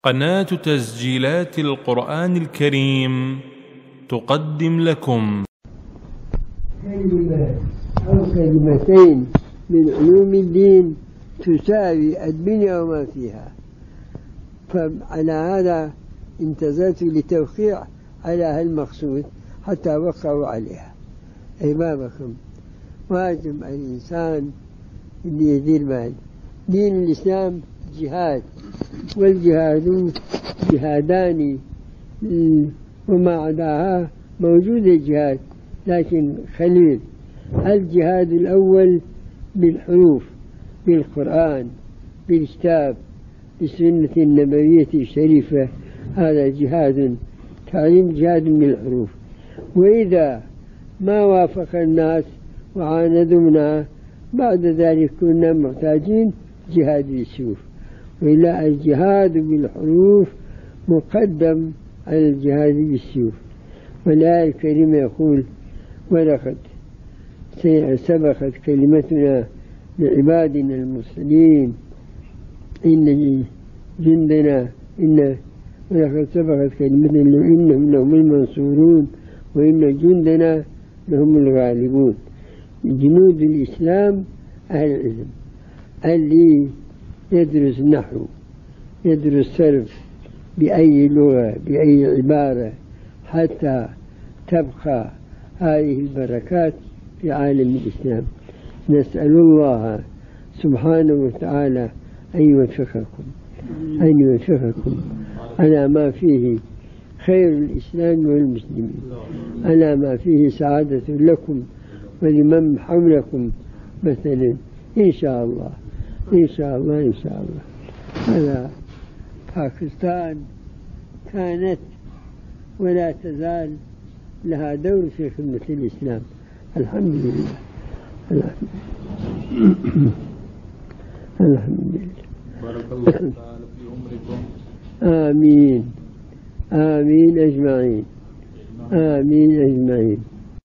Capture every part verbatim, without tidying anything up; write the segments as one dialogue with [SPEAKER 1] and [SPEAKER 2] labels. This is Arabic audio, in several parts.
[SPEAKER 1] قناة تسجيلات القرآن الكريم تقدم لكم
[SPEAKER 2] كلمة أو كلمتين من علوم الدين تساوي الدنيا وما فيها. فعلى هذا انتظرت لتوقيع على هالمقصود حتى وقعوا عليها. أمامكم واجب الإنسان أن يدير بال. دين الإسلام جهاد، والجهاد جهادان وما عداها موجود الجهاد، لكن خليل. الجهاد الأول بالحروف، بالقرآن، بالكتاب، بالسنة النبوية الشريفة، هذا جهاد. تعليم جهاد بالحروف. وإذا ما وافق الناس وعاندوا منها بعد ذلك كنا محتاجين جهاد بالسيوف. وإلا الجهاد بالحروف مقدم على الجهاد بالسيوف. والآية الكريمة يقول: ولقد سبقت كلمتنا لعبادنا المرسلين إن جندنا إن ولقد سبقت كلمتنا إنهم لهم المنصورون وإن جندنا لهم الغالبون. جنود الإسلام أهل العلم، اللي يدرس نحو، يدرس صرف بأي لغة بأي عبارة حتى تبقى هذه البركات في عالم الإسلام. نسأل الله سبحانه وتعالى أن يوفقكم أن يوفقكم على ما فيه خير الإسلام والمسلمين، على ما فيه سعادة لكم ولمن حولكم مثلا، إن شاء الله إن شاء الله إن شاء الله. هذا باكستان كانت ولا تزال لها دور في خدمة الإسلام. الحمد لله الحمد لله الحمد لله.
[SPEAKER 1] بارك الله تعالى في عمركم.
[SPEAKER 2] آمين آمين أجمعين آمين أجمعين.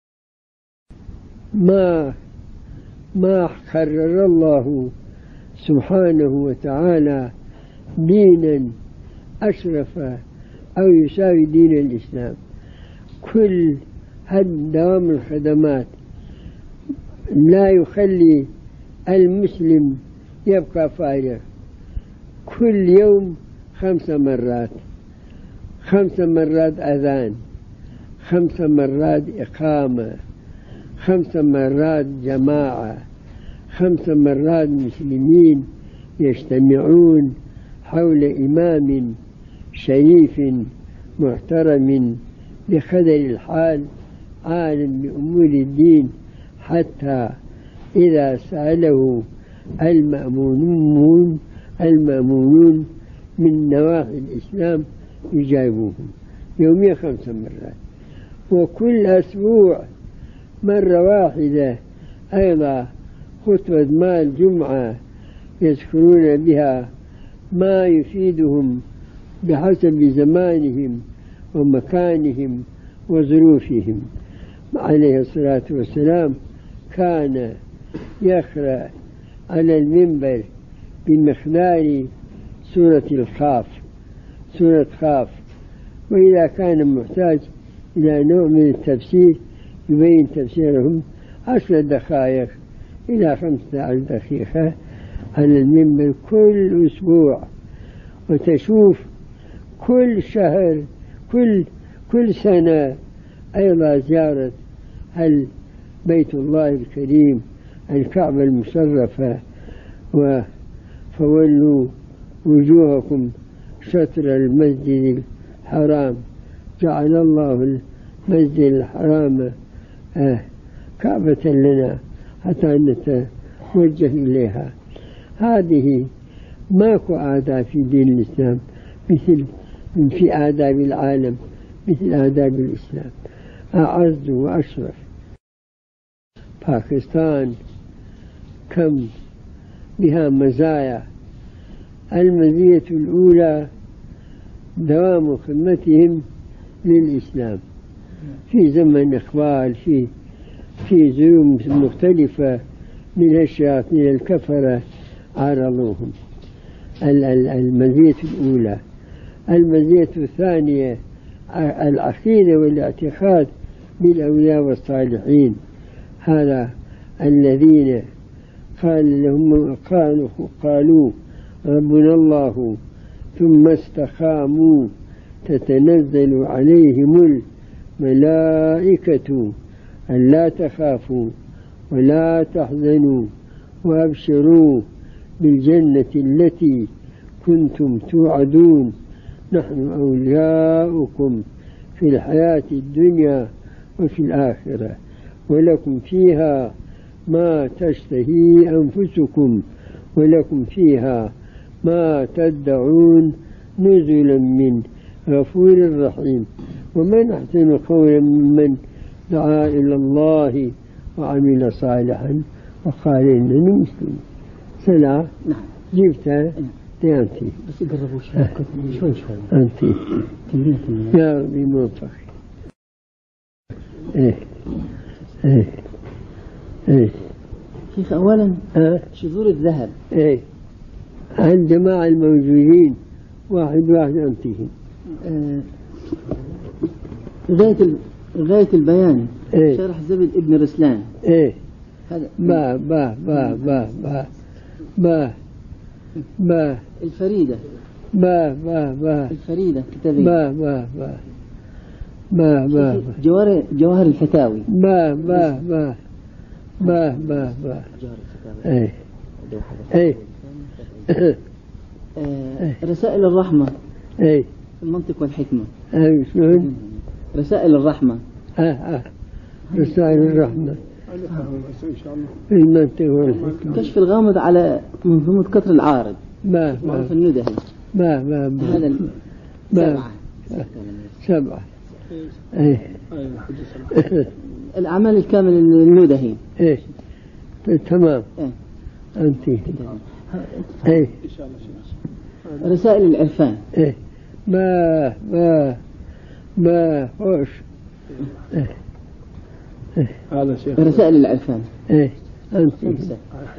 [SPEAKER 2] ما ما حرر الله سبحانه وتعالى دينا أشرف أو يساوي دين الإسلام. كل هالدوام الخدمات لا يخلي المسلم يبقى فارغ. كل يوم خمس مرات خمس مرات أذان، خمس مرات إقامة، خمس مرات جماعة، خمس مرات مسلمين يجتمعون حول إمام شريف محترم بقدر الحال عالم بأمور الدين، حتى إذا سأله المأمونون المأمونون من نواحي الإسلام يجاوبوهم يوميا خمس مرات. وكل أسبوع مرة واحدة أيضا خطبة مع الجمعة يذكرون بها ما يفيدهم بحسب زمانهم ومكانهم وظروفهم. عليه الصلاة والسلام كان يقرأ على المنبر بمقدار سورة الخاف سورة خاف، وإذا كان محتاج إلى نوع من التفسير يبين تفسيرهم عشر دقائق إلى خمسة عشر دقيقة على المنبر كل أسبوع. وتشوف كل شهر كل كل سنة أيضا زيارة هل بيت الله الكريم الكعبة المشرفة. فولوا وجوهكم شطر المسجد الحرام، جعل الله المسجد الحرام آه كعبة لنا حتى نتوجه إليها. هذه ماكو آداب في دين الإسلام مثل في آداب العالم مثل آداب الإسلام، أعز وأشرف. باكستان كم بها مزايا. المزية الأولى دوام خدمتهم للإسلام في زمن إقبال، في في ظروف مختلفة من الشياطين الكفرة عارضوهم. المزية الأولى. المزية الثانية العقيدة والاعتقاد بالأولياء والصالحين، هذا الذين قال لهم قالوا, قالوا ربنا الله ثم استقاموا تتنزل عليهم الملائكة ألا تخافوا ولا تحزنوا وأبشروا بالجنة التي كنتم توعدون نحن أولياؤكم في الحياة الدنيا وفي الآخرة ولكم فيها ما تشتهي أنفسكم ولكم فيها ما تدعون نزلا من غفور رحيم. ومن أحسن قولا ممن دعا إلى الله وعمل صالحا وقال إنني مسلم. سلام.
[SPEAKER 3] نعم.
[SPEAKER 2] جبتها أنت
[SPEAKER 3] بس قربوا شوي شوي شوي
[SPEAKER 2] أنت
[SPEAKER 3] كمية
[SPEAKER 2] يا ربي موفق. إيه إيه إيه
[SPEAKER 3] شيخ أولا
[SPEAKER 2] أه؟
[SPEAKER 3] شذور الذهب
[SPEAKER 2] إيه عند جماعة الموجودين واحد واحد أنتهم.
[SPEAKER 3] آه، غاية غاية البيان.
[SPEAKER 2] إيه؟
[SPEAKER 3] شرح زبد ابن رسلان.
[SPEAKER 2] إيه
[SPEAKER 3] هذا
[SPEAKER 2] با با با با با با با
[SPEAKER 3] الفريدة.
[SPEAKER 2] با با با
[SPEAKER 3] الفريدة كتابية.
[SPEAKER 2] با با با با با
[SPEAKER 3] جواهر جواهر الفتاوي.
[SPEAKER 2] با با با با با با
[SPEAKER 3] جواهر الفتاوي.
[SPEAKER 2] إيه إيه
[SPEAKER 3] آه، رسائل الرحمة.
[SPEAKER 2] إيه
[SPEAKER 3] المنطق والحكمة.
[SPEAKER 2] أي شلون؟
[SPEAKER 3] رسائل الرحمة.
[SPEAKER 2] آه آه رسائل الرحمة في المنطق والحكمة.
[SPEAKER 3] كشف الغامض على منظومة قطر العارض.
[SPEAKER 2] با
[SPEAKER 3] معروف
[SPEAKER 2] با
[SPEAKER 3] الندهي.
[SPEAKER 2] با با با
[SPEAKER 3] هذا ال-
[SPEAKER 2] با
[SPEAKER 3] سبعة.
[SPEAKER 2] سبعة. إيه
[SPEAKER 3] الأعمال الكاملة للندهي.
[SPEAKER 2] إيه تمام.
[SPEAKER 3] إيه.
[SPEAKER 2] أنت إيه
[SPEAKER 3] رسائل العرفان.
[SPEAKER 2] إيه با با با خوش. إيه
[SPEAKER 1] هذا شيخ
[SPEAKER 3] رسائل العرفان.
[SPEAKER 2] إيه أنت
[SPEAKER 3] خمسة.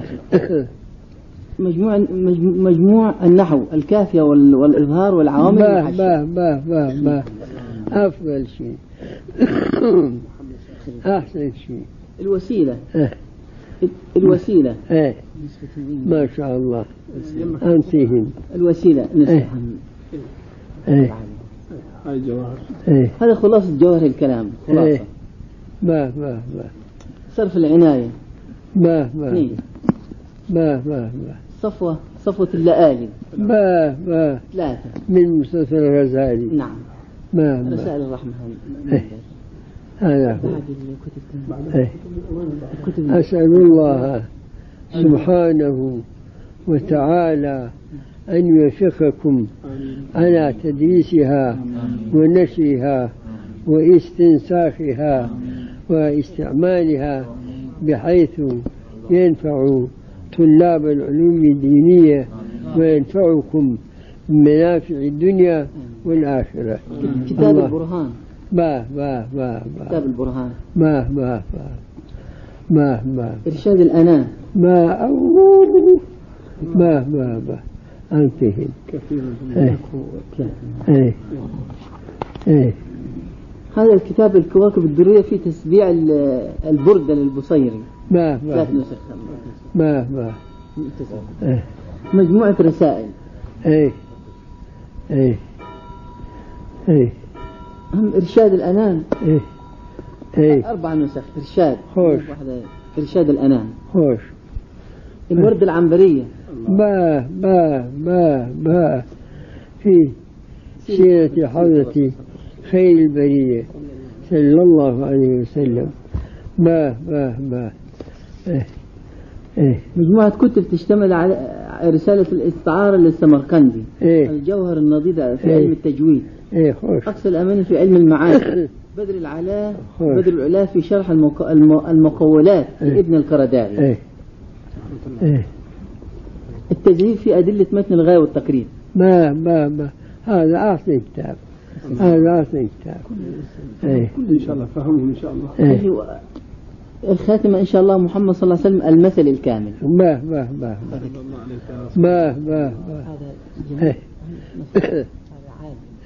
[SPEAKER 3] مجموع مجموع النحو الكافية وال- والإظهار والعوامل
[SPEAKER 2] با
[SPEAKER 3] المحشية.
[SPEAKER 2] با با با با أفضل شيء أحسن شيء.
[SPEAKER 3] الوسيلة.
[SPEAKER 2] إيه
[SPEAKER 3] الوسيلة.
[SPEAKER 2] إيه ما شاء الله أنتهم.
[SPEAKER 3] الوسيلة نسبة.
[SPEAKER 2] إيه
[SPEAKER 1] هاي جواهر.
[SPEAKER 2] إيه
[SPEAKER 3] هذا خلاصة جوهر الكلام.
[SPEAKER 2] إيه
[SPEAKER 3] خلاصة.
[SPEAKER 2] با با با
[SPEAKER 3] صرف العناية.
[SPEAKER 2] با با
[SPEAKER 3] اثنين.
[SPEAKER 2] با با با
[SPEAKER 3] صفوة صفوة اللآلي.
[SPEAKER 2] با با
[SPEAKER 3] ثلاثة.
[SPEAKER 2] من مستشفى الغزالي.
[SPEAKER 3] نعم.
[SPEAKER 2] با با
[SPEAKER 3] رسائل الرحمة.
[SPEAKER 2] إيه. هذا هو.
[SPEAKER 3] بعد الكتب.
[SPEAKER 2] إيه.
[SPEAKER 3] الكتب.
[SPEAKER 2] أسأل الله سبحانه وتعالى أن يوفقكم على تدريسها ونشرها واستنساخها واستعمالها بحيث ينفع طلاب العلوم الدينية وينفعكم بمنافع الدنيا والآخرة.
[SPEAKER 3] كتاب
[SPEAKER 2] الله.
[SPEAKER 3] البرهان.
[SPEAKER 2] با با با
[SPEAKER 3] كتاب
[SPEAKER 2] با
[SPEAKER 3] البرهان.
[SPEAKER 2] ما ما ما ما ما
[SPEAKER 3] إرشاد الأنام.
[SPEAKER 2] ما أو ما ما ما أنتهم.
[SPEAKER 1] كثير
[SPEAKER 2] إيه إيه إيه
[SPEAKER 3] هذا الكتاب الكواكب الدرية في تسبيع ال- البردة للبصيري.
[SPEAKER 2] ما
[SPEAKER 3] ثلاث
[SPEAKER 2] ما
[SPEAKER 3] نسخ.
[SPEAKER 2] ما ما إيه
[SPEAKER 3] مجموعة رسائل.
[SPEAKER 2] إيه إيه إيه
[SPEAKER 3] أهم إرشاد الأنام.
[SPEAKER 2] إيه إيه
[SPEAKER 3] أربع نسخ. إرشاد.
[SPEAKER 2] خوش.
[SPEAKER 3] واحدة إرشاد الأنام.
[SPEAKER 2] خوش.
[SPEAKER 3] الوردة العنبرية.
[SPEAKER 2] با با با با في سيرة حضرة خير البرية صلى الله عليه وسلم. با با با إيه إيه
[SPEAKER 3] مجموعة كتب تشتمل على رسالة الاستعارة للسمرقندي.
[SPEAKER 2] إيه
[SPEAKER 3] الجوهر النضيد في
[SPEAKER 2] إيه.
[SPEAKER 3] علم التجويد.
[SPEAKER 2] إيه خوش.
[SPEAKER 3] أقصى الأماني في علم المعاني. بدر العلاء
[SPEAKER 2] خوش.
[SPEAKER 3] بدر العلاء في شرح المق... الم... المقولات
[SPEAKER 2] إيه.
[SPEAKER 3] لابن القرداوي.
[SPEAKER 2] إيه إيه
[SPEAKER 3] التجريد في أدلة متن الغاية والتقريب.
[SPEAKER 2] ما ما ما هذا أحسن كتاب. هذا أحسن كتاب. إيه
[SPEAKER 1] إن شاء الله فهمهم إن شاء الله.
[SPEAKER 2] إيه
[SPEAKER 3] هذه الخاتمة إن شاء الله محمد صلى الله عليه وسلم المثل الكامل.
[SPEAKER 2] ما ما ما ما ما ما ما
[SPEAKER 3] هذا
[SPEAKER 2] إيه
[SPEAKER 3] هذا عالم